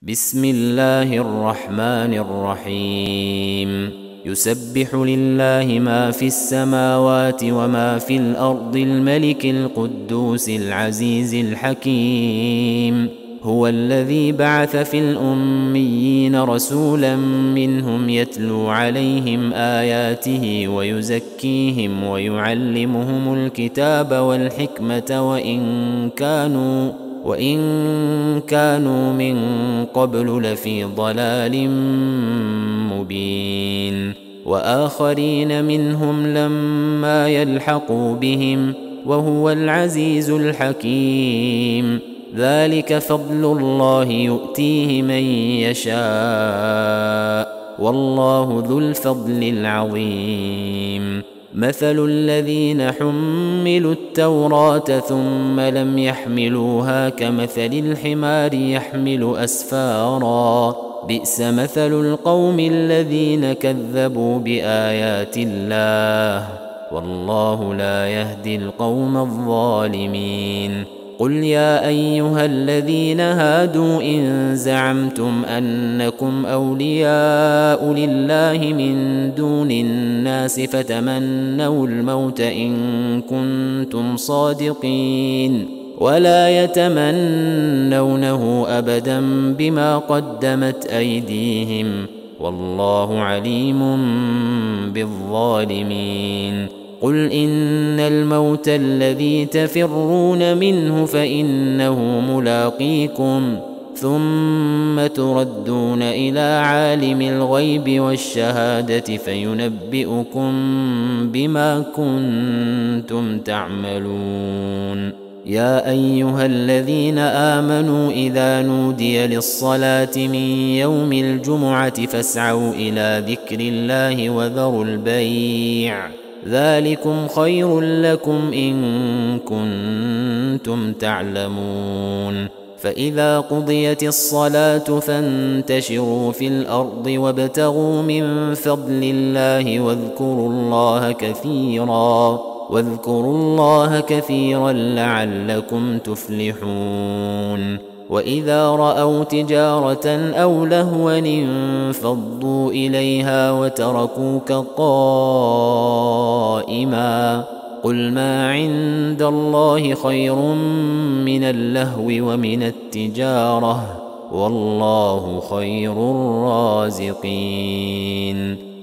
بسم الله الرحمن الرحيم يسبح لله ما في السماوات وما في الأرض الملك القدوس العزيز الحكيم هو الذي بعث في الأميين رسولا منهم يتلو عليهم آياته ويزكيهم ويعلمهم الكتاب والحكمة وإن كانوا من قبل لفي ضلال مبين وآخرين منهم لما يلحقوا بهم وهو العزيز الحكيم ذلك فضل الله يؤتيه من يشاء والله ذو الفضل العظيم مثل الذين حملوا التوراة ثم لم يحملوها كمثل الحمار يحمل أسفارا بئس مثل القوم الذين كذبوا بآيات الله والله لا يهدي القوم الظالمين قل يا أيها الذين هادوا إن زعمتم أنكم أولياء لله من دون الناس فتمنوا الموت إن كنتم صادقين ولا يتمنونه أبدا بما قدمت أيديهم والله عليم بالظالمين قل إن الموت الذي تفرون منه فإنه ملاقيكم ثم تردون إلى عالم الغيب والشهادة فينبئكم بما كنتم تعملون يا أيها الذين آمنوا إذا نودي للصلاة من يوم الجمعة فاسعوا إلى ذكر الله وذروا البيع ذلكم خير لكم إن كنتم تعلمون فإذا قضيت الصلاة فانتشروا في الأرض وابتغوا من فضل الله واذكروا الله كثيرا لعلكم تفلحون وإذا رأوا تجارة أو لهوا انفضوا إليها وتركوك قائما قل ما عند الله خير من اللهو ومن التجارة والله خير الرازقين